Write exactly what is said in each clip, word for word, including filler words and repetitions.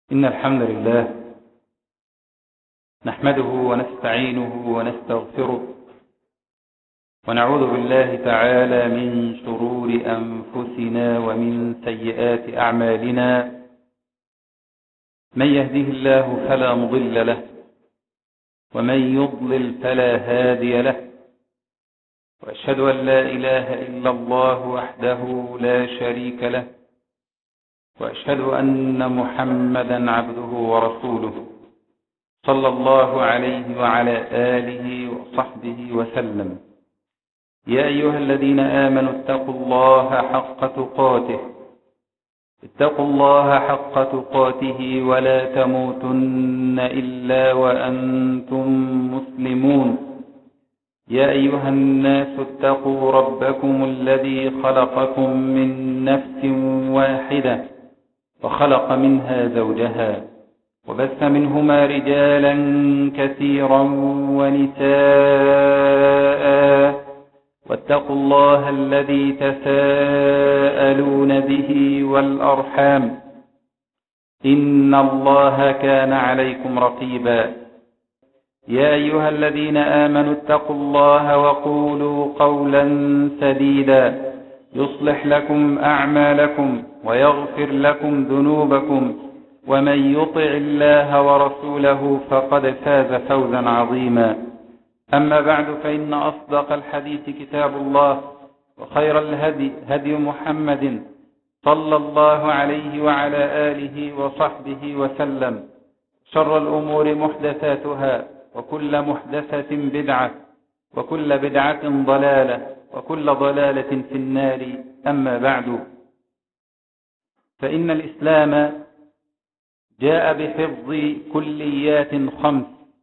إن الحمد لله نحمده ونستعينه ونستغفره ونعوذ بالله تعالى من شرور أنفسنا ومن سيئات أعمالنا. من يهده الله فلا مضل له ومن يضلل فلا هادي له، وأشهد أن لا إله إلا الله وحده لا شريك له، وأشهد أن محمدا عبده ورسوله صلى الله عليه وعلى آله وصحبه وسلم. يا أيها الذين آمنوا اتقوا الله حق تقاته اتقوا الله حق تقاته ولا تموتن إلا وأنتم مسلمون. يا أيها الناس اتقوا ربكم الذي خلقكم من نفس واحدة وخلق منها زوجها وبث منهما رجالا كثيرا ونساء، واتقوا الله الذي تساءلون به والأرحام إن الله كان عليكم رقيبا. يا أيها الذين آمنوا اتقوا الله وقولوا قولا سديدا يصلح لكم أعمالكم ويغفر لكم ذنوبكم، ومن يطع الله ورسوله فقد فاز فوزا عظيما. أما بعد، فإن أصدق الحديث كتاب الله، وخير الهدي هدي محمد صلى الله عليه وعلى آله وصحبه وسلم. شر الأمور محدثاتها، وكل محدثة بدعة، وكل بدعة ضلالة، وكل ضلالة في النار. أما بعد، فإن الإسلام جاء بحفظ كليات خمس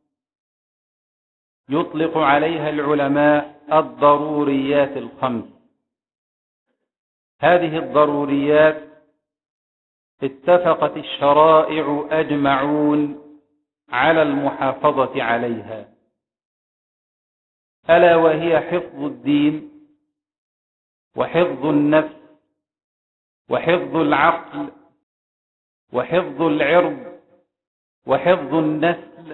يطلق عليها العلماء الضروريات الخمس. هذه الضروريات اتفقت الشرائع أجمعون على المحافظة عليها، ألا وهي حفظ الدين، وحفظ النفس، وحفظ العقل، وحفظ العرض، وحفظ النسل.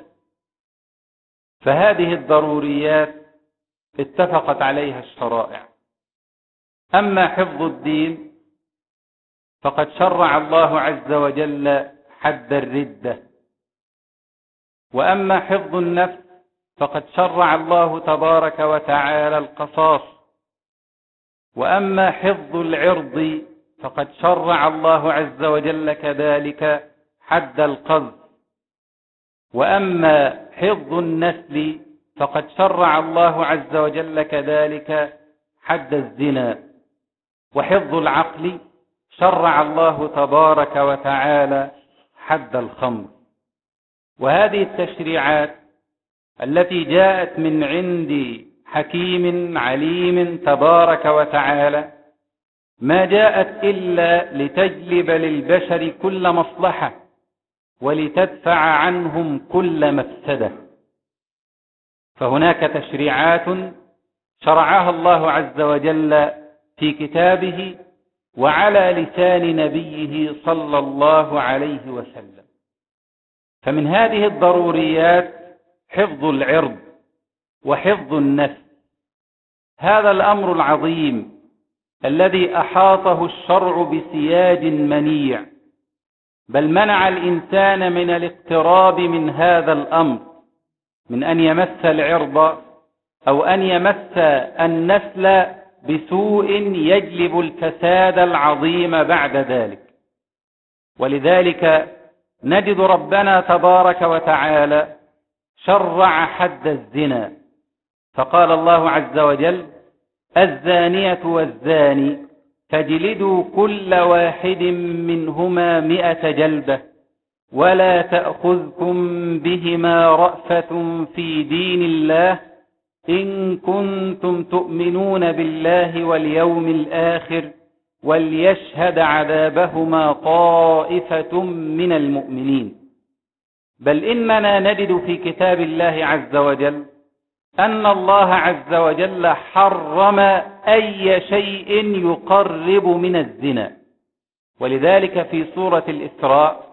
فهذه الضروريات اتفقت عليها الشرائع. أما حفظ الدين فقد شرع الله عز وجل حد الردة، وأما حفظ النفس فقد شرع الله تبارك وتعالى القصاص، وأما حفظ العرض فقد شرع الله عز وجل كذلك حد القذف، وأما حفظ النسل فقد شرع الله عز وجل كذلك حد الزنا، وحفظ العقل شرع الله تبارك وتعالى حد الخمر. وهذه التشريعات التي جاءت من عند حكيم عليم تبارك وتعالى ما جاءت إلا لتجلب للبشر كل مصلحة ولتدفع عنهم كل مفسدة. فهناك تشريعات شرعها الله عز وجل في كتابه وعلى لسان نبيه صلى الله عليه وسلم. فمن هذه الضروريات حفظ العرض وحفظ النفس. هذا الأمر العظيم الذي أحاطه الشرع بسياج منيع، بل منع الإنسان من الاقتراب من هذا الأمر، من أن يمس العرض أو أن يمس النسل بسوء يجلب الفساد العظيم بعد ذلك. ولذلك نجد ربنا تبارك وتعالى شرع حد الزنا، فقال الله عز وجل: الزانية والزاني فاجلدوا كل واحد منهما مئة جلدة ولا تأخذكم بهما رأفة في دين الله إن كنتم تؤمنون بالله واليوم الآخر وليشهد عذابهما طائفة من المؤمنين. بل إننا نجد في كتاب الله عز وجل أن الله عز وجل حرم أي شيء يقرب من الزنا. ولذلك في سورة الإسراء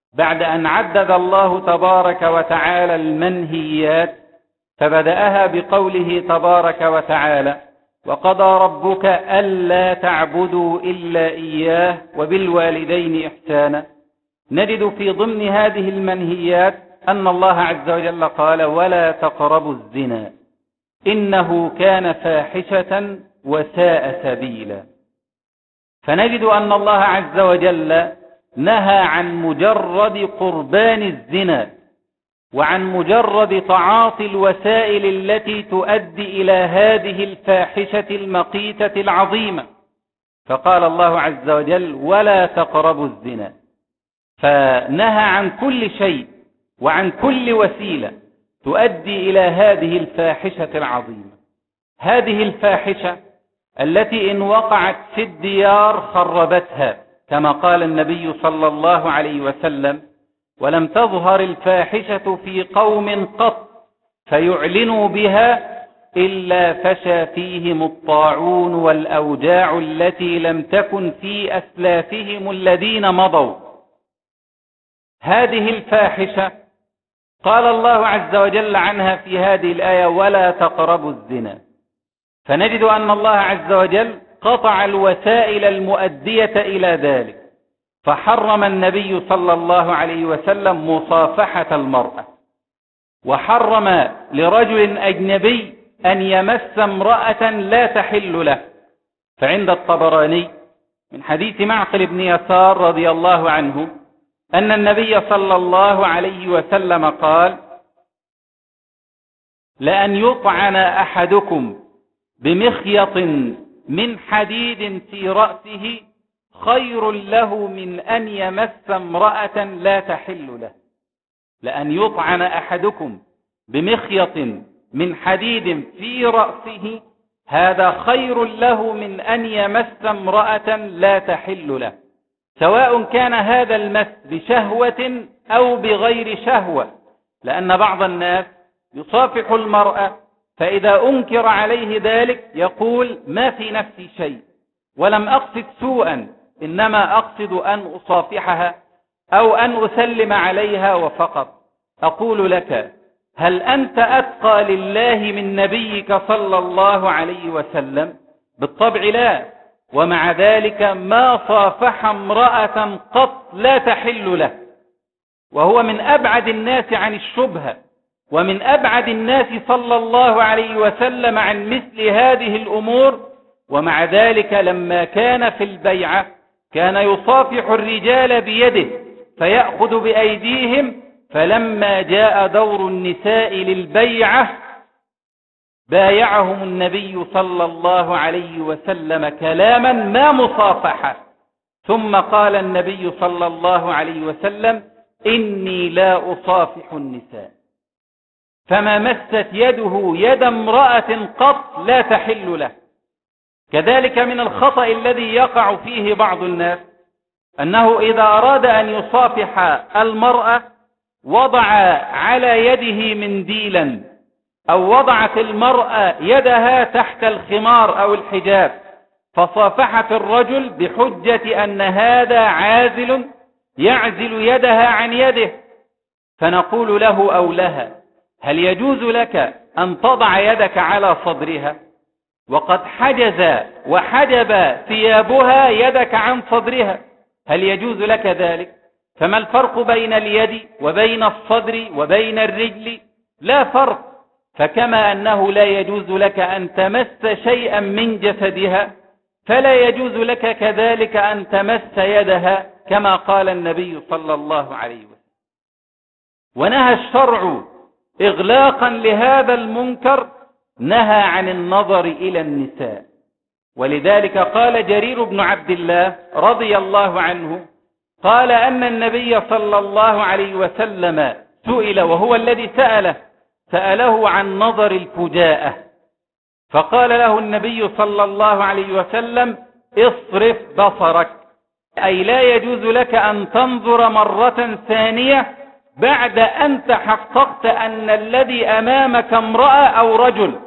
بعد أن عدد الله تبارك وتعالى المنهيات، فبدأها بقوله تبارك وتعالى: وقضى ربك ألا تعبدوا إلا إياه وبالوالدين إحسانا. نجد في ضمن هذه المنهيات أن الله عز وجل قال: ولا تقربوا الزنا إنه كان فاحشة وساء سبيلا. فنجد أن الله عز وجل نهى عن مجرد قربان الزنا وعن مجرد تعاطي الوسائل التي تؤدي إلى هذه الفاحشة المقيتة العظيمة، فقال الله عز وجل: ولا تقربوا الزنا. فنهى عن كل شيء وعن كل وسيلة تؤدي إلى هذه الفاحشة العظيمة. هذه الفاحشة التي إن وقعت في الديار خربتها، كما قال النبي صلى الله عليه وسلم: ولم تظهر الفاحشة في قوم قط فيعلنوا بها إلا فشى فيهم الطاعون والأوجاع التي لم تكن في أسلافهم الذين مضوا. هذه الفاحشة قال الله عز وجل عنها في هذه الآية: ولا تقربوا الزنا. فنجد أن الله عز وجل قطع الوسائل المؤدية إلى ذلك، فحرم النبي صلى الله عليه وسلم مصافحة المرأة، وحرم لرجل أجنبي أن يمس امرأة لا تحل له. فعند الطبراني من حديث معقل بن يسار رضي الله عنه أن النبي صلى الله عليه وسلم قال: لأن يطعن أحدكم بمخيط من حديد في رأسه خير له من أن يمس امرأة لا تحل له. لأن يطعن أحدكم بمخيط من حديد في رأسه هذا خير له من أن يمس امرأة لا تحل له، سواء كان هذا المس بشهوة أو بغير شهوة. لأن بعض الناس يصافح المرأة فإذا أنكر عليه ذلك يقول: ما في نفسي شيء ولم أقصد سوءا، إنما أقصد أن أصافحها أو أن أسلم عليها وفقط. أقول لك: هل أنت أتقى لله من نبيك صلى الله عليه وسلم؟ بالطبع لا. ومع ذلك ما صافح امرأة قط لا تحل له، وهو من أبعد الناس عن الشبهة، ومن أبعد الناس صلى الله عليه وسلم عن مثل هذه الأمور. ومع ذلك لما كان في البيعة كان يصافح الرجال بيده فيأخذ بأيديهم، فلما جاء دور النساء للبيعة بايعهم النبي صلى الله عليه وسلم كلاما ما مصافحة، ثم قال النبي صلى الله عليه وسلم: إني لا أصافح النساء. فما مست يده يد امرأة قط لا تحل له. كذلك من الخطأ الذي يقع فيه بعض الناس أنه إذا أراد أن يصافح المرأة وضع على يده منديلا، أو وضعت المرأة يدها تحت الخمار أو الحجاب فصافحت الرجل بحجة أن هذا عازل يعزل يدها عن يده، فنقول له أو لها: هل يجوز لك أن تضع يدك على صدرها وقد حجز وحجب ثيابها يدك عن صدرها؟ هل يجوز لك ذلك؟ فما الفرق بين اليد وبين الصدر وبين الرجل؟ لا فرق. فكما أنه لا يجوز لك أن تمس شيئا من جسدها فلا يجوز لك كذلك أن تمس يدها، كما قال النبي صلى الله عليه وسلم. ونهى الشرع إغلاقا لهذا المنكر، نهى عن النظر إلى النساء. ولذلك قال جرير بن عبد الله رضي الله عنه قال أن النبي صلى الله عليه وسلم سئل، وهو الذي سأله سأله عن نظر الفجاءة، فقال له النبي صلى الله عليه وسلم: اصرف بصرك، أي لا يجوز لك أن تنظر مرة ثانية بعد أن تحققت أن الذي أمامك امرأة أو رجل.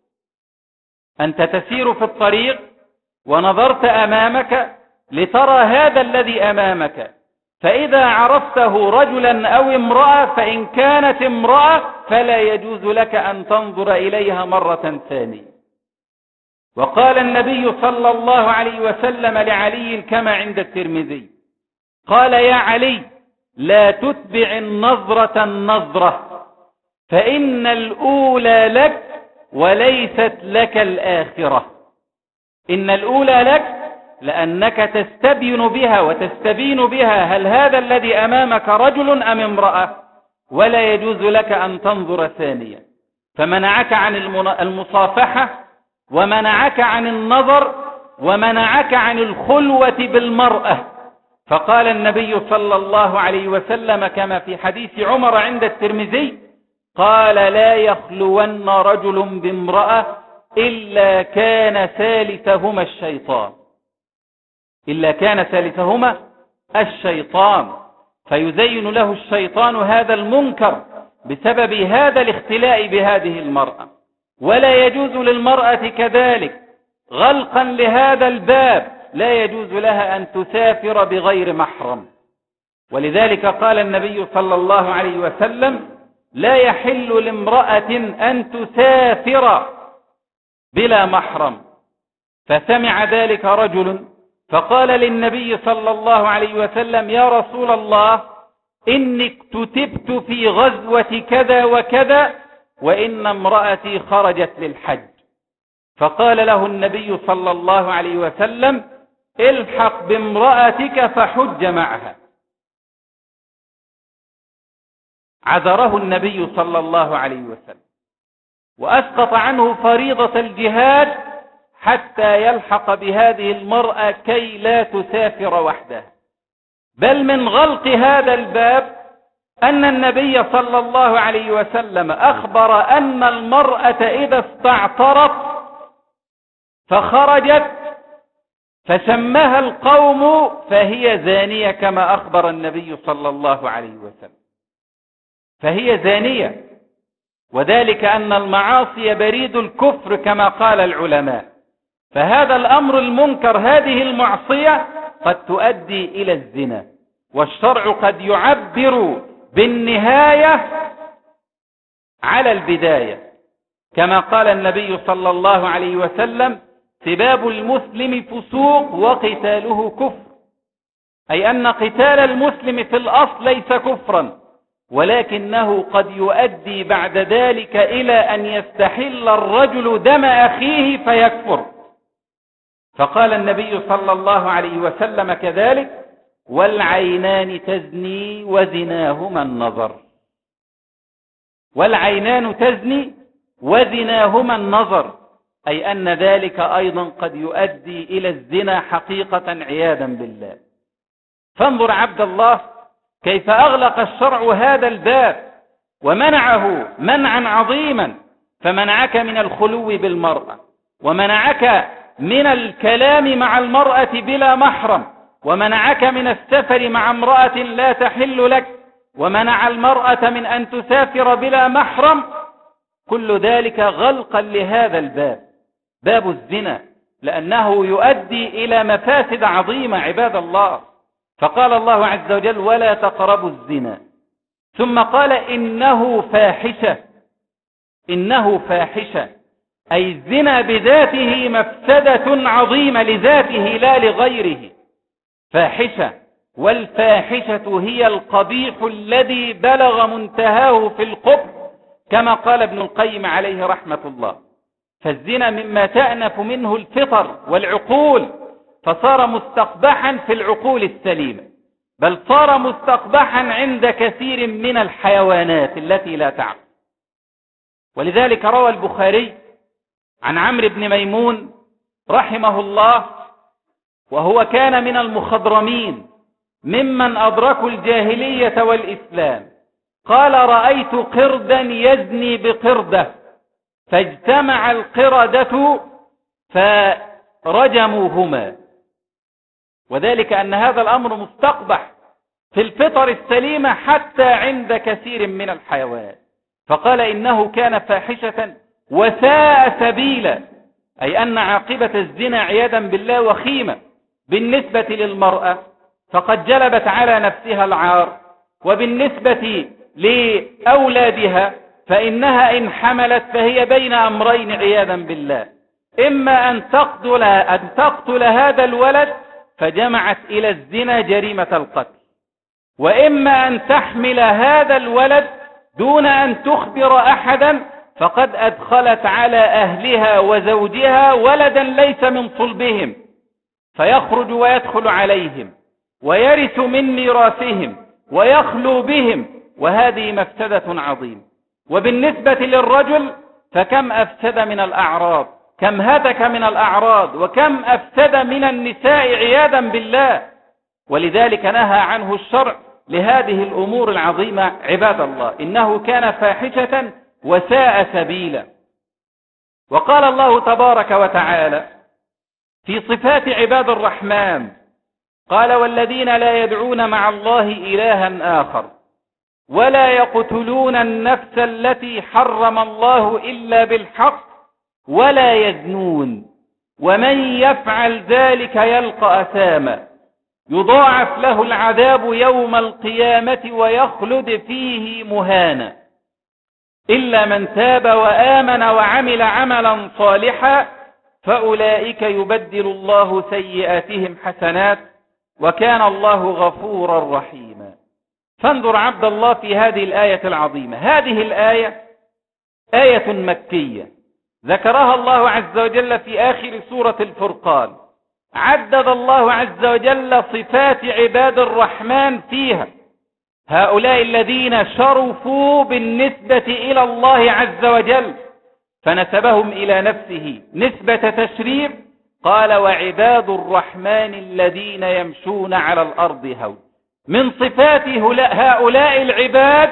أنت تسير في الطريق ونظرت أمامك لترى هذا الذي أمامك، فإذا عرفته رجلا أو امرأة فإن كانت امرأة فلا يجوز لك أن تنظر إليها مرة ثانية. وقال النبي صلى الله عليه وسلم لعلي كما عند الترمذي قال يا علي لا تتبع النظرة النظرة فإن الأولى لك وليست لك الآخرة. إن الأولى لك لأنك تستبين بها وتستبين بها هل هذا الذي أمامك رجل أم امرأة، ولا يجوز لك أن تنظر ثانيا. فمنعك عن المصافحة ومنعك عن النظر ومنعك عن الخلوة بالمرأة. فقال النبي صلى الله عليه وسلم كما في حديث عمر عند الترمذي قال لا يخلون رجل بامرأة إلا كان ثالثهما الشيطان إلا كان ثالثهما الشيطان فيزين له الشيطان هذا المنكر بسبب هذا الاختلاء بهذه المرأة. ولا يجوز للمرأة كذلك غلقا لهذا الباب لا يجوز لها أن تسافر بغير محرم. ولذلك قال النبي صلى الله عليه وسلم لا يحل لامرأة أن تسافر بلا محرم. فسمع ذلك رجل فقال للنبي صلى الله عليه وسلم يا رسول الله إني اكتتبت في غزوة كذا وكذا وإن امرأتي خرجت للحج. فقال له النبي صلى الله عليه وسلم الحق بامرأتك فحج معها. عذره النبي صلى الله عليه وسلم وأسقط عنه فريضة الجهاد حتى يلحق بهذه المرأة كي لا تسافر وحدها. بل من غلق هذا الباب أن النبي صلى الله عليه وسلم أخبر أن المرأة إذا استعطرت فخرجت فسمها القوم فهي زانية كما أخبر النبي صلى الله عليه وسلم، فهي زانية. وذلك أن المعاصي بريد الكفر كما قال العلماء. فهذا الأمر المنكر هذه المعصية قد تؤدي إلى الزنا، والشرع قد يعبر بالنهاية على البداية كما قال النبي صلى الله عليه وسلم سباب المسلم فسوق وقتاله كفر، أي أن قتال المسلم في الأصل ليس كفرا ولكنه قد يؤدي بعد ذلك إلى أن يستحل الرجل دم أخيه فيكفر. فقال النبي صلى الله عليه وسلم كذلك والعينان تزني وزناهما النظر. والعينان تزني وزناهما النظر، أي أن ذلك أيضا قد يؤدي إلى الزنا حقيقة عياذا بالله. فانظر عبد الله كيف أغلق الشرع هذا الباب ومنعه منعا عظيما، فمنعك من الخلو بالمرأة، ومنعك من الكلام مع المرأة بلا محرم، ومنعك من السفر مع امرأة لا تحل لك، ومنع المرأة من أن تسافر بلا محرم. كل ذلك غلقا لهذا الباب، باب الزنا، لأنه يؤدي إلى مفاسد عظيمة عباد الله. فقال الله عز وجل ولا تقربوا الزنا، ثم قال إنه فاحشة. إنه فاحشة أي الزنا بذاته مفسدة عظيمة لذاته لا لغيره. فاحشة، والفاحشة هي القبيح الذي بلغ منتهاه في القبح كما قال ابن القيم عليه رحمة الله. فالزنا مما تأنف منه الفطر والعقول، فصار مستقبحا في العقول السليمة، بل صار مستقبحا عند كثير من الحيوانات التي لا تعقل. ولذلك روى البخاري عن عمرو بن ميمون رحمه الله، وهو كان من المخضرمين ممن أدركوا الجاهلية والإسلام، قال رأيت قردا يزني بقردة فاجتمع القردة فرجموهما. وذلك أن هذا الأمر مستقبح في الفطر السليمة حتى عند كثير من الحيوانات. فقال إنه كان فاحشة وساء سبيلا، أي أن عاقبة الزنا عياذا بالله وخيمة بالنسبة للمرأة. فقد جلبت على نفسها العار، وبالنسبة لأولادها فإنها إن حملت فهي بين أمرين عياذا بالله، إما أن تقتل, أن تقتل هذا الولد فجمعت إلى الزنا جريمة القتل، وإما أن تحمل هذا الولد دون أن تخبر أحدا فقد أدخلت على أهلها وزوجها ولدا ليس من صلبهم، فيخرج ويدخل عليهم ويرث من ميراثهم ويخلو بهم، وهذه مفسدة عظيمة. وبالنسبة للرجل فكم أفسد من الأعراض، كم هتك من الأعراض، وكم أفسد من النساء عياذا بالله، ولذلك نهى عنه الشرع لهذه الأمور العظيمة. عباد الله، إنه كان فاحشة وساء سبيلا. وقال الله تبارك وتعالى في صفات عباد الرحمن، قال: والذين لا يدعون مع الله إلها آخر ولا يقتلون النفس التي حرم الله إلا بالحق ولا يزنون ومن يفعل ذلك يلقى أثاما يضاعف له العذاب يوم القيامة ويخلد فيه مهانا إلا من تاب وآمن وعمل عملا صالحا فأولئك يبدل الله سيئاتهم حسنات وكان الله غفورا رحيما. فانظر عبد الله في هذه الآية العظيمة. هذه الآية آية مكية ذكرها الله عز وجل في آخر سورة الفرقان، عدد الله عز وجل صفات عباد الرحمن فيها، هؤلاء الذين شرفوا بالنسبة إلى الله عز وجل، فنسبهم إلى نفسه نسبة تشريف، قال: وعباد الرحمن الذين يمشون على الأرض هون. من صفات هؤلاء العباد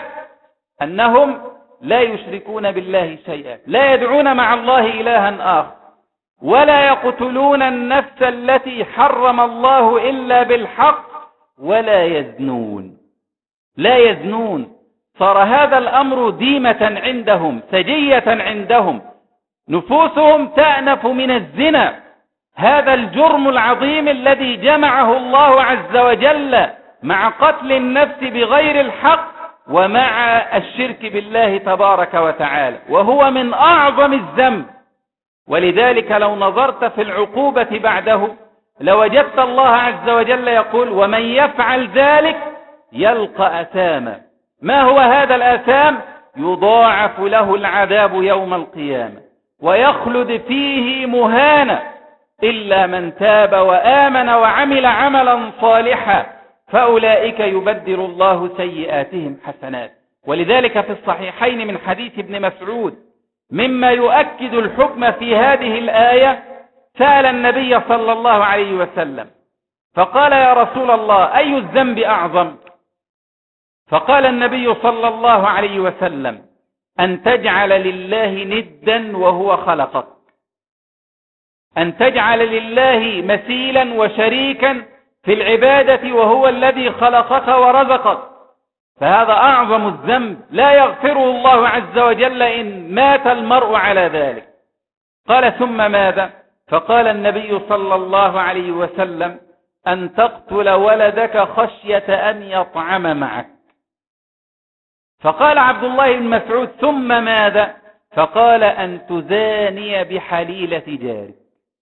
أنهم لا يشركون بالله شيئا، لا يدعون مع الله إلها آخر، ولا يقتلون النفس التي حرم الله إلا بالحق، ولا يزنون. لا يزنون، صار هذا الأمر ديمة عندهم، سجية عندهم، نفوسهم تأنف من الزنا، هذا الجرم العظيم الذي جمعه الله عز وجل مع قتل النفس بغير الحق ومع الشرك بالله تبارك وتعالى، وهو من أعظم الذنب. ولذلك لو نظرت في العقوبة بعده لوجدت الله عز وجل يقول: ومن يفعل ذلك يلقى أثاما. ما هو هذا الأثام؟ يضاعف له العذاب يوم القيامة ويخلد فيه مهانا إلا من تاب وآمن وعمل عملا صالحا فأولئك يبدل الله سيئاتهم حسنات. ولذلك في الصحيحين من حديث ابن مسعود مما يؤكد الحكم في هذه الآية، سأل النبي صلى الله عليه وسلم فقال: يا رسول الله، أي الذنب أعظم؟ فقال النبي صلى الله عليه وسلم: أن تجعل لله ندا وهو خلقك، أن تجعل لله مثيلا وشريكا في العبادة وهو الذي خلقك ورزقك، فهذا أعظم الذنب لا يغفره الله عز وجل إن مات المرء على ذلك. قال: ثم ماذا؟ فقال النبي صلى الله عليه وسلم: أن تقتل ولدك خشية أن يطعم معك. فقال عبد الله بن مسعود: ثم ماذا؟ فقال: أن تزاني بحليلة جارك،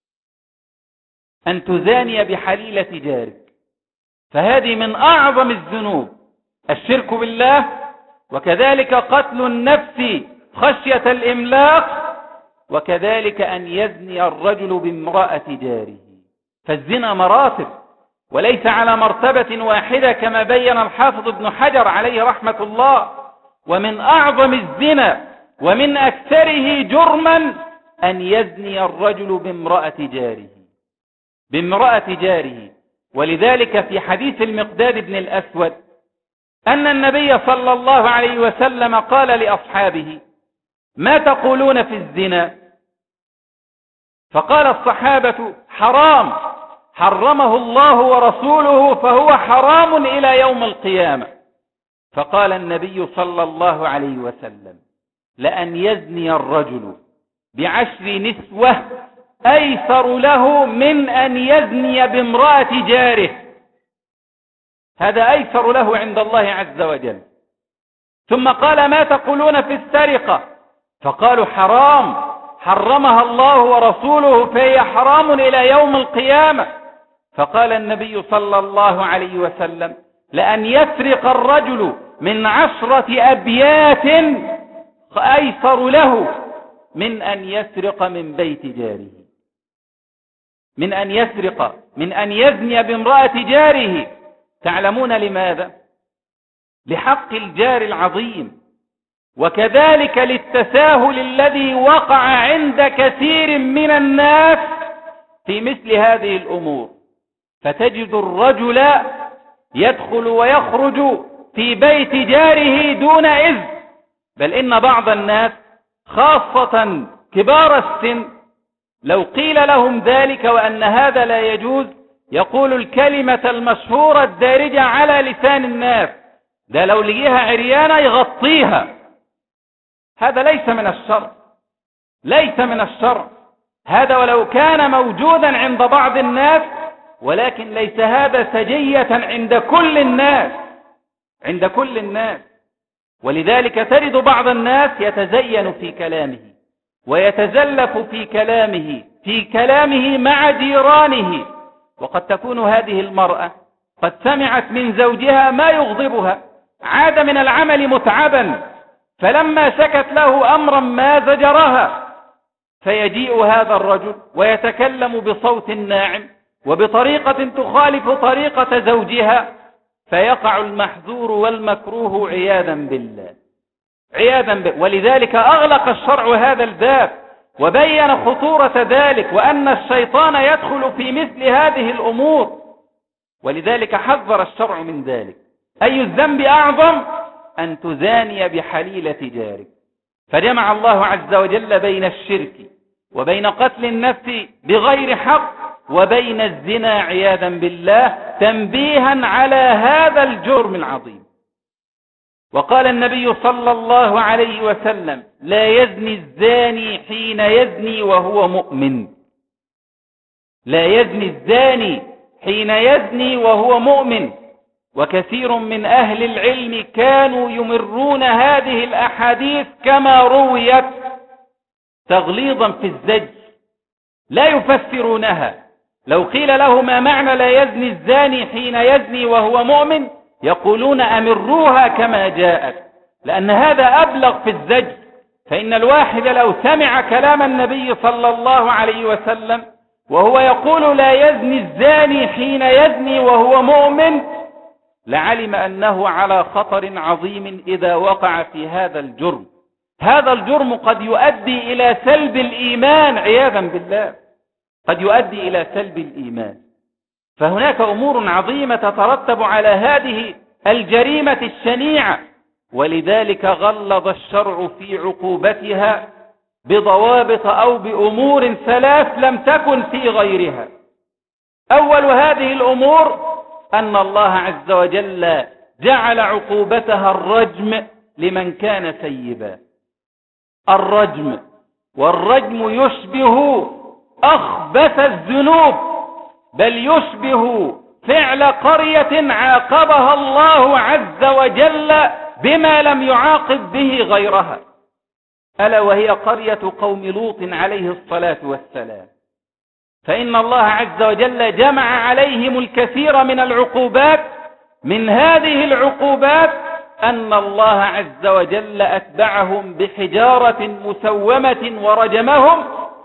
أن تزاني بحليلة جارك. فهذه من أعظم الذنوب، الشرك بالله، وكذلك قتل النفس خشية الإملاق، وكذلك أن يزني الرجل بامرأة جاره. فالزنا مراتب وليس على مرتبة واحدة كما بين الحافظ ابن حجر عليه رحمة الله. ومن أعظم الزنا ومن أكثره جرما أن يزني الرجل بامرأة جاره، بامرأة جاره. ولذلك في حديث المقداد بن الأسود أن النبي صلى الله عليه وسلم قال لأصحابه: ما تقولون في الزنا؟ فقال الصحابة: حرام، حرمه الله ورسوله فهو حرام إلى يوم القيامة. فقال النبي صلى الله عليه وسلم: لأن يزني الرجل بعشر نسوة أيسر له من أن يزني بامرأة جاره. هذا أيسر له عند الله عز وجل. ثم قال ما تقولون في السرقة؟ فقالوا حرام، حرمها الله ورسوله فهي حرام إلى يوم القيامة. فقال النبي صلى الله عليه وسلم لأن يسرق الرجل من عشرة أبيات أيسر له من أن يسرق من بيت جاره، من أن يسرق، من أن يزني بامرأة جاره. تعلمون لماذا؟ لحق الجار العظيم، وكذلك للتساهل الذي وقع عند كثير من الناس في مثل هذه الأمور. فتجد الرجل يدخل ويخرج في بيت جاره دون إذن، بل إن بعض الناس خاصة كبار السن لو قيل لهم ذلك وأن هذا لا يجوز يقول الكلمة المشهورة الدارجة على لسان الناس: ده لو لقيها عريانة يغطيها. هذا ليس من الشرع، ليس من الشرع هذا، ولو كان موجودا عند بعض الناس، ولكن ليس هذا سجية عند كل الناس، عند كل الناس. ولذلك تجد بعض الناس يتزين في كلامه ويتزلف في كلامه في كلامه مع جيرانه، وقد تكون هذه المرأة قد سمعت من زوجها ما يغضبها، عاد من العمل متعبا، فلما شكت له أمرا ما زجرها، فيجيء هذا الرجل ويتكلم بصوت ناعم وبطريقة تخالف طريقة زوجها، فيقع المحذور والمكروه عياذا بالله، عياذا بالله. ولذلك أغلق الشرع هذا الباب وبين خطورة ذلك، وأن الشيطان يدخل في مثل هذه الأمور، ولذلك حذر الشرع من ذلك. أي الذنب أعظم؟ أن تزاني بحليلة جارك. فجمع الله عز وجل بين الشرك وبين قتل النفس بغير حق وبين الزنا عياذا بالله، تنبيها على هذا الجرم العظيم. وقال النبي صلى الله عليه وسلم: لا يزني الزاني حين يزني وهو مؤمن. لا يزني الزاني حين يزني وهو مؤمن. وكثير من أهل العلم كانوا يمرون هذه الأحاديث كما رويت تغليظا في الزج، لا يفسرونها. لو قيل له ما معنى لا يزني الزاني حين يزني وهو مؤمن، يقولون أمروها كما جاءت، لأن هذا أبلغ في الزج. فإن الواحد لو سمع كلام النبي صلى الله عليه وسلم وهو يقول لا يزني الزاني حين يزني وهو مؤمن، لعلم أنه على خطر عظيم إذا وقع في هذا الجرم. هذا الجرم قد يؤدي إلى سلب الإيمان عياذا بالله، قد يؤدي إلى سلب الإيمان. فهناك أمور عظيمة تترتب على هذه الجريمة الشنيعة، ولذلك غلظ الشرع في عقوبتها بضوابط أو بأمور ثلاث لم تكن في غيرها. أول هذه الأمور أن الله عز وجل جعل عقوبتها الرجم لمن كان سيبا. الرجم، والرجم يشبه أخبث الذنوب، بل يشبه فعل قرية عاقبها الله عز وجل بما لم يعاقب به غيرها، ألا وهي قرية قوم لوط عليه الصلاة والسلام. فإن الله عز وجل جمع عليهم الكثير من العقوبات. من هذه العقوبات أن الله عز وجل أتبعهم بحجارة مسومة ورجمهم،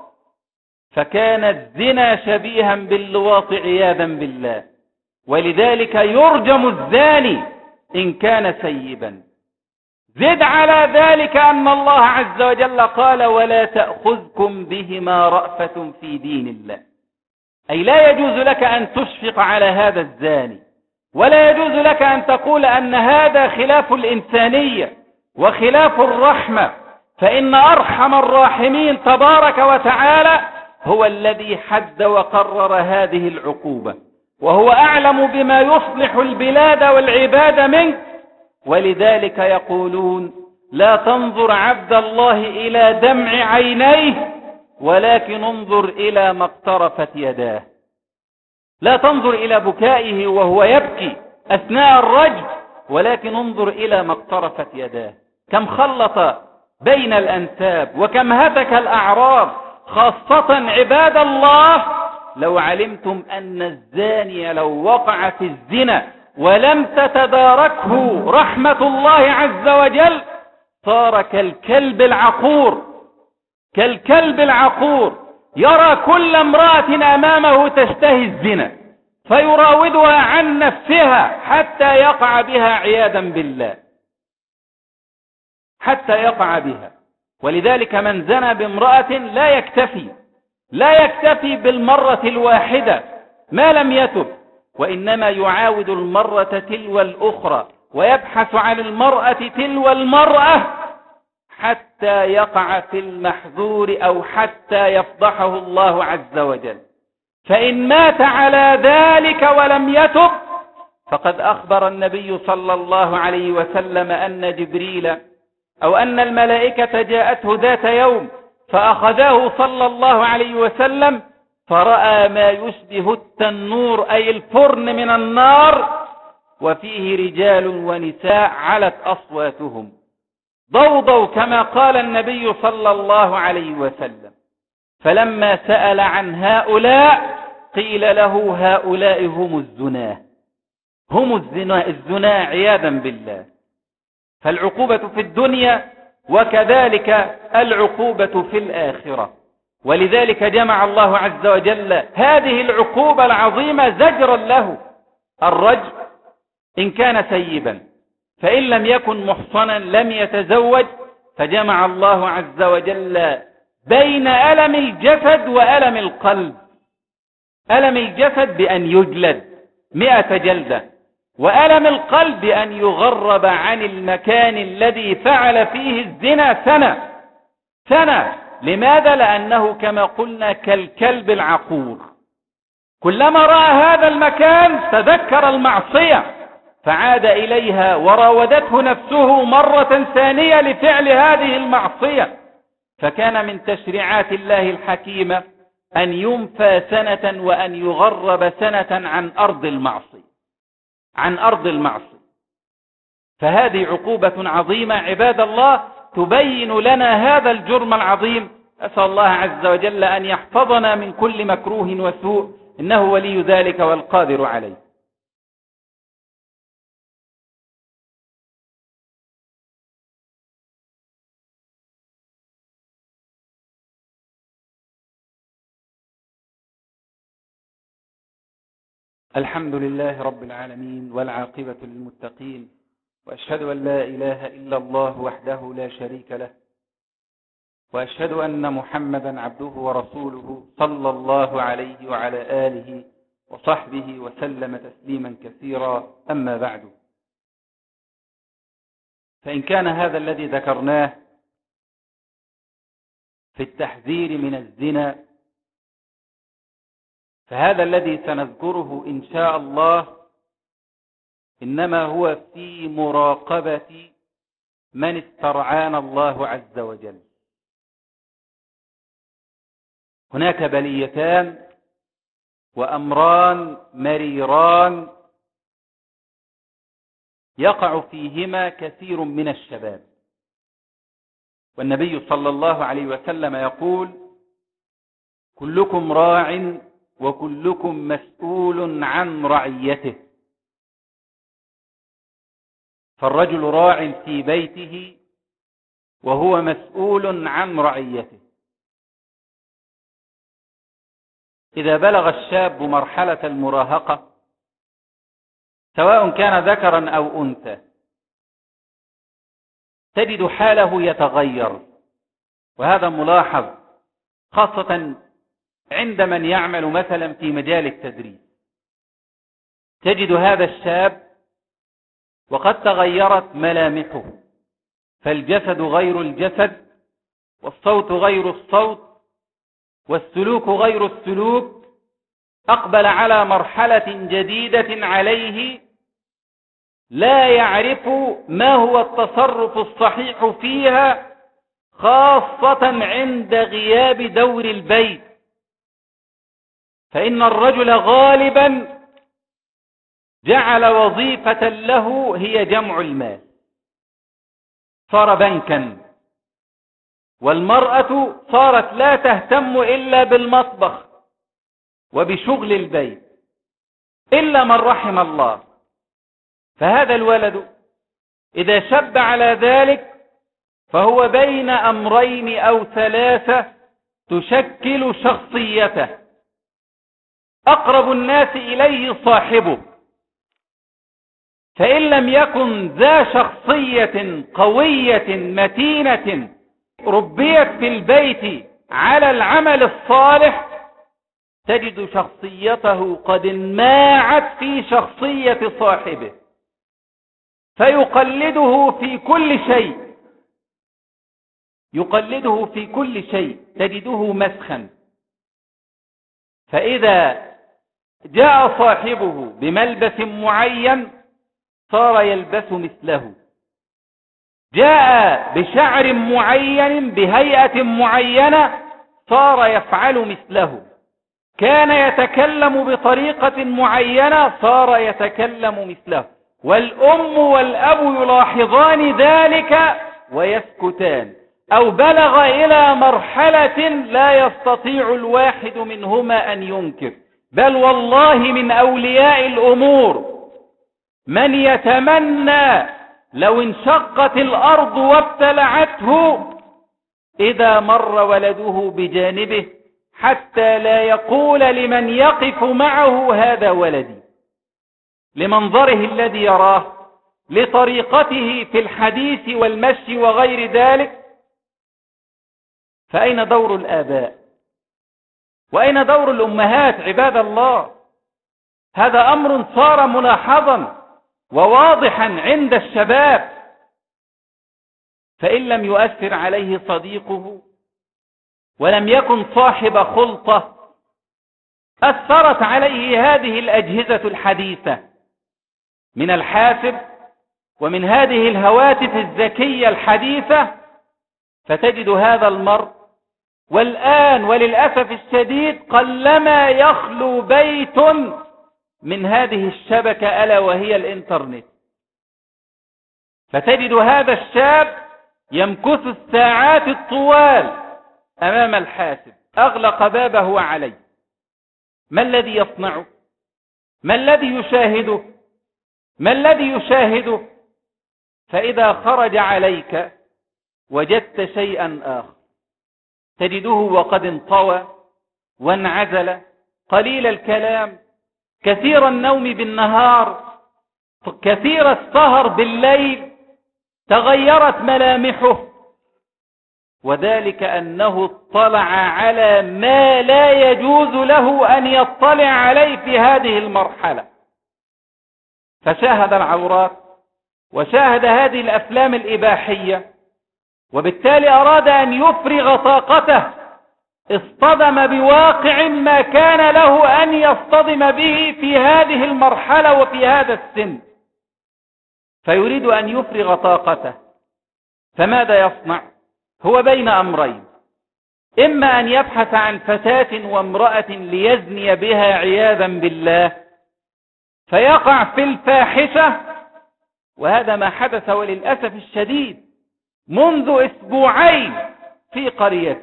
فكان الزنا شبيها باللواط عياذا بالله. ولذلك يرجم الزاني إن كان سيبا. زد على ذلك أن الله عز وجل قال: ولا تأخذكم بهما رأفة في دين الله. أي لا يجوز لك أن تشفق على هذا الزاني، ولا يجوز لك أن تقول أن هذا خلاف الإنسانية وخلاف الرحمة، فإن أرحم الراحمين تبارك وتعالى هو الذي حد وقرر هذه العقوبة، وهو أعلم بما يصلح البلاد والعباد منك. ولذلك يقولون: لا تنظر عبد الله إلى دمع عينيه، ولكن انظر إلى ما اقترفت يداه. لا تنظر إلى بكائه وهو يبكي، أثناء الرجم، ولكن انظر إلى ما اقترفت يداه، كم خلط بين الأنساب وكم هتك الأعراض. خاصة عباد الله، لو علمتم أن الزاني لو وقع في الزنا ولم تتداركه رحمة الله عز وجل صار كالكلب العقور، كالكلب العقور يرى كل امرأة أمامه تشتهي الزنا فيراودها عن نفسها حتى يقع بها عياذا بالله، حتى يقع بها. ولذلك من زنى بامرأة لا يكتفي لا يكتفي بالمرة الواحدة ما لم يتب، وإنما يعاود المرة تلو الأخرى ويبحث عن المرأة تلو المرأة حتى يقع في المحذور أو حتى يفضحه الله عز وجل. فإن مات على ذلك ولم يتب فقد أخبر النبي صلى الله عليه وسلم أن جبريل أو أن الملائكة جاءته ذات يوم فأخذه صلى الله عليه وسلم فرأى ما يشبه التنور أي الفرن من النار، وفيه رجال ونساء علت أصواتهم ضوضوا كما قال النبي صلى الله عليه وسلم. فلما سأل عن هؤلاء قيل له هؤلاء هم الزناه، هم الزنا الزنا عياذا بالله. فالعقوبة في الدنيا وكذلك العقوبة في الآخرة، ولذلك جمع الله عز وجل هذه العقوبة العظيمة زجرا له. الرجم إن كان سيبا، فإن لم يكن محصنا لم يتزوج، فجمع الله عز وجل بين ألم الجسد وألم القلب. ألم الجسد بأن يجلد مئة جلدة، وألم القلب بأن يغرب عن المكان الذي فعل فيه الزنا سنة سنة. لماذا؟ لأنه كما قلنا كالكلب العقور، كلما رأى هذا المكان تذكر المعصية فعاد إليها وراودته نفسه مرة ثانية لفعل هذه المعصية. فكان من تشريعات الله الحكيمة أن ينفى سنة وأن يغرب سنة عن أرض المعصية عن أرض المعصية. فهذه عقوبة عظيمة عباد الله تبين لنا هذا الجرم العظيم. أسأل الله عز وجل أن يحفظنا من كل مكروه وسوء، إنه ولي ذلك والقادر عليه. الحمد لله رب العالمين والعاقبة للمتقين، وأشهد أن لا إله إلا الله وحده لا شريك له، وأشهد أن محمدا عبده ورسوله صلى الله عليه وعلى آله وصحبه وسلم تسليما كثيرا. أما بعد، فإن كان هذا الذي ذكرناه في التحذير من الزنا، فهذا الذي سنذكره إن شاء الله إنما هو في مراقبة من استرعانا الله عز وجل. هناك بليتان وأمران مريران يقع فيهما كثير من الشباب، والنبي صلى الله عليه وسلم يقول: كلكم راع وكلكم مسؤول عن رعيته. فالرجل راع في بيته وهو مسؤول عن رعيته. إذا بلغ الشاب مرحلة المراهقة سواء كان ذكرا أو أنثى تجد حاله يتغير، وهذا ملاحظ خاصة عند من يعمل مثلا في مجال التدريس. تجد هذا الشاب وقد تغيرت ملامحه، فالجسد غير الجسد، والصوت غير الصوت، والسلوك غير السلوك. أقبل على مرحلة جديدة عليه لا يعرف ما هو التصرف الصحيح فيها، خاصة عند غياب دور البيت. فإن الرجل غالبا جعل وظيفة له هي جمع المال، صار بنكا. والمرأة صارت لا تهتم إلا بالمطبخ وبشغل البيت إلا من رحم الله. فهذا الولد إذا شب على ذلك فهو بين أمرين أو ثلاثة تشكل شخصيته. أقرب الناس إليه صاحبه، فإن لم يكن ذا شخصية قوية متينة ربيت في البيت على العمل الصالح تجد شخصيته قد انماعت في شخصية صاحبه، فيقلده في كل شيء، يقلده في كل شيء تجده مسخا. فإذا جاء صاحبه بملبس معين صار يلبس مثله، جاء بشعر معين بهيئة معينة صار يفعل مثله، كان يتكلم بطريقة معينة صار يتكلم مثله. والأم والأب يلاحظان ذلك ويسكتان، أو بلغ إلى مرحلة لا يستطيع الواحد منهما أن ينكر. بل والله من أولياء الأمور من يتمنى لو انشقت الأرض وابتلعته إذا مر ولده بجانبه حتى لا يقول لمن يقف معه هذا ولدي، لمنظره الذي يراه، لطريقته في الحديث والمشي وغير ذلك. فأين دور الآباء؟ وأين دور الأمهات عباد الله؟ هذا أمر صار ملاحظا وواضحا عند الشباب. فإن لم يؤثر عليه صديقه ولم يكن صاحب خلطة أثرت عليه هذه الأجهزة الحديثة من الحاسب ومن هذه الهواتف الذكية الحديثة، فتجد هذا المرء. والآن وللأسف الشديد قلما يخلو بيت من هذه الشبكة ألا وهي الإنترنت، فتجد هذا الشاب يمكث الساعات الطوال أمام الحاسب أغلق بابه عليه. ما الذي يصنعه؟ ما الذي يشاهده؟ ما الذي يشاهده؟ فإذا خرج عليك وجدت شيئا آخر، تجده وقد انطوى وانعزل، قليل الكلام، كثير النوم بالنهار، كثير السهر بالليل، تغيرت ملامحه، وذلك أنه اطلع على ما لا يجوز له أن يطلع عليه في هذه المرحلة، فشاهد العورات وشاهد هذه الأفلام الإباحية، وبالتالي أراد أن يفرغ طاقته، اصطدم بواقع ما كان له أن يصطدم به في هذه المرحلة وفي هذا السن، فيريد أن يفرغ طاقته. فماذا يصنع؟ هو بين أمرين: إما أن يبحث عن فتاة وامرأة ليزني بها عياذا بالله فيقع في الفاحشة، وهذا ما حدث وللأسف الشديد منذ أسبوعين في قرية.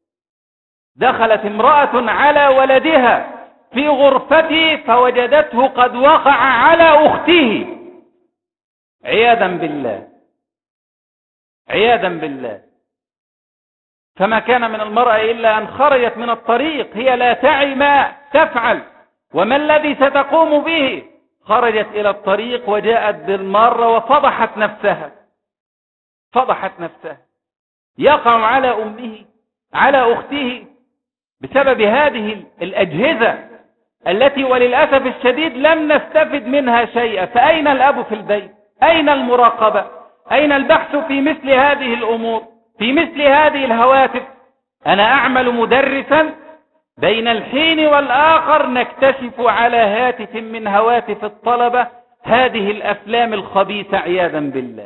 دخلت امرأة على ولدها في غرفته فوجدته قد وقع على أخته عياذا بالله، عياذا بالله. فما كان من المرأة إلا أن خرجت من الطريق، هي لا تعي ما تفعل وما الذي ستقوم به، خرجت إلى الطريق وجاءت بالمارة وفضحت نفسها، فضحت نفسها. يقع على أمه، على أخته، بسبب هذه الأجهزة التي وللأسف الشديد لم نستفد منها شيئا. فأين الأب في البيت؟ أين المراقبة؟ أين البحث في مثل هذه الأمور، في مثل هذه الهواتف؟ أنا أعمل مدرسا، بين الحين والآخر نكتشف على هاتف من هواتف الطلبة هذه الأفلام الخبيثة عياذا بالله.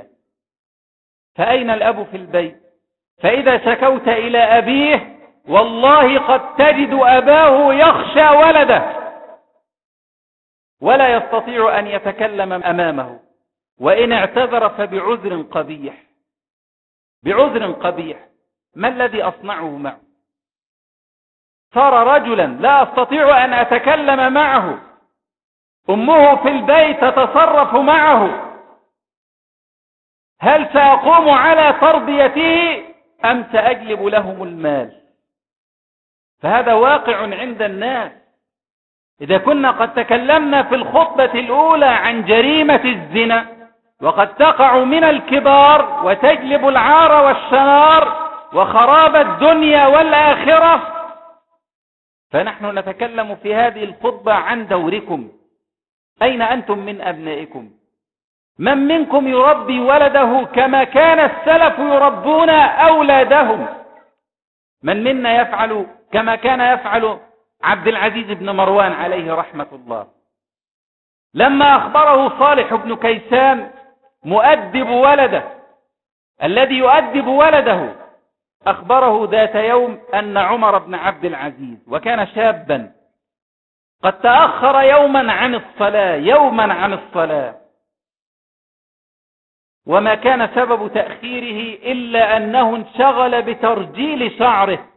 فأين الأب في البيت؟ فإذا شكوت إلى أبيه والله قد تجد أباه يخشى ولده، ولا يستطيع أن يتكلم أمامه، وإن اعتذر فبعذر قبيح. بعذر قبيح. ما الذي أصنعه معه؟ صار رجلا لا أستطيع أن أتكلم معه، أمه في البيت تتصرف معه، هل سأقوم على تربيته أم سأجلب لهم المال؟ فهذا واقع عند الناس. إذا كنا قد تكلمنا في الخطبة الأولى عن جريمة الزنا، وقد تقع من الكبار وتجلب العار والشنار وخراب الدنيا والآخرة، فنحن نتكلم في هذه الخطبة عن دوركم. أين أنتم من أبنائكم؟ من منكم يربي ولده كما كان السلف يربون أولادهم؟ من منا يفعل كما كان يفعل عبد العزيز بن مروان عليه رحمة الله؟ لما أخبره صالح بن كيسان مؤدب ولده الذي يؤدب ولده، أخبره ذات يوم أن عمر بن عبد العزيز، وكان شابا، قد تأخر يوما عن الصلاة يوما عن الصلاة، وما كان سبب تأخيره إلا أنه انشغل بترجيل شعره،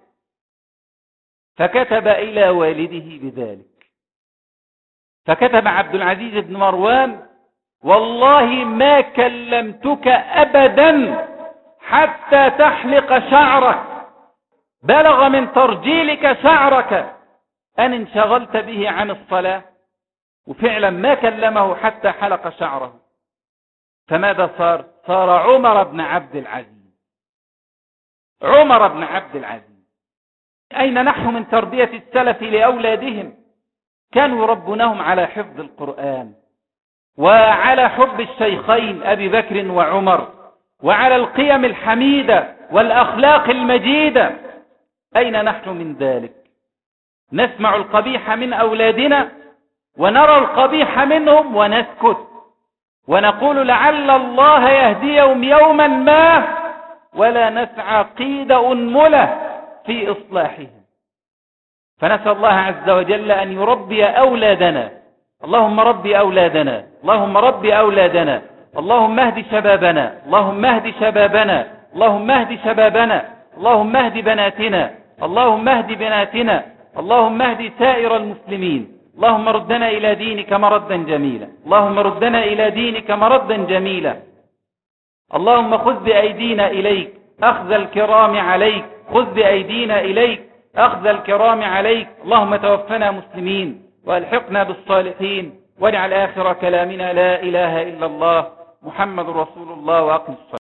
فكتب إلى والده بذلك. فكتب عبد العزيز بن مروان: والله ما كلمتك أبدا حتى تحلق شعرك، بلغ من ترجيلك شعرك أن انشغلت به عن الصلاة. وفعلا ما كلمه حتى حلق شعره. فماذا صار؟ صار عمر بن عبد العزيز. عمر بن عبد العزيز. أين نحن من تربية السلف لأولادهم؟ كانوا يربونهم على حفظ القرآن، وعلى حب الشيخين أبي بكر وعمر، وعلى القيم الحميدة والأخلاق المجيدة. أين نحن من ذلك؟ نسمع القبيح من أولادنا ونرى القبيح منهم ونسكت، ونقول لعل الله يهديهم يوما ما، ولا نسعى قيد أنملة في إصلاحهم. فنسأل الله عز وجل أن يربي أولادنا. اللهم ربي أولادنا، اللهم ربي أولادنا، اللهم اهد شبابنا، اللهم اهد شبابنا، اللهم اهد شبابنا، اللهم اهد بناتنا، اللهم اهد بناتنا، اللهم اهد سائر المسلمين. اللهم ردنا إلى دينك مردا جميلا، اللهم ردنا إلى دينك مردا جميلا. اللهم خذ بأيدينا إليك أخذ الكرام عليك، خذ بأيدينا إليك أخذ الكرام عليك. اللهم توفنا مسلمين وألحقنا بالصالحين، واجعل آخر كلامنا لا إله إلا الله محمد رسول الله، وأقم الصلاة.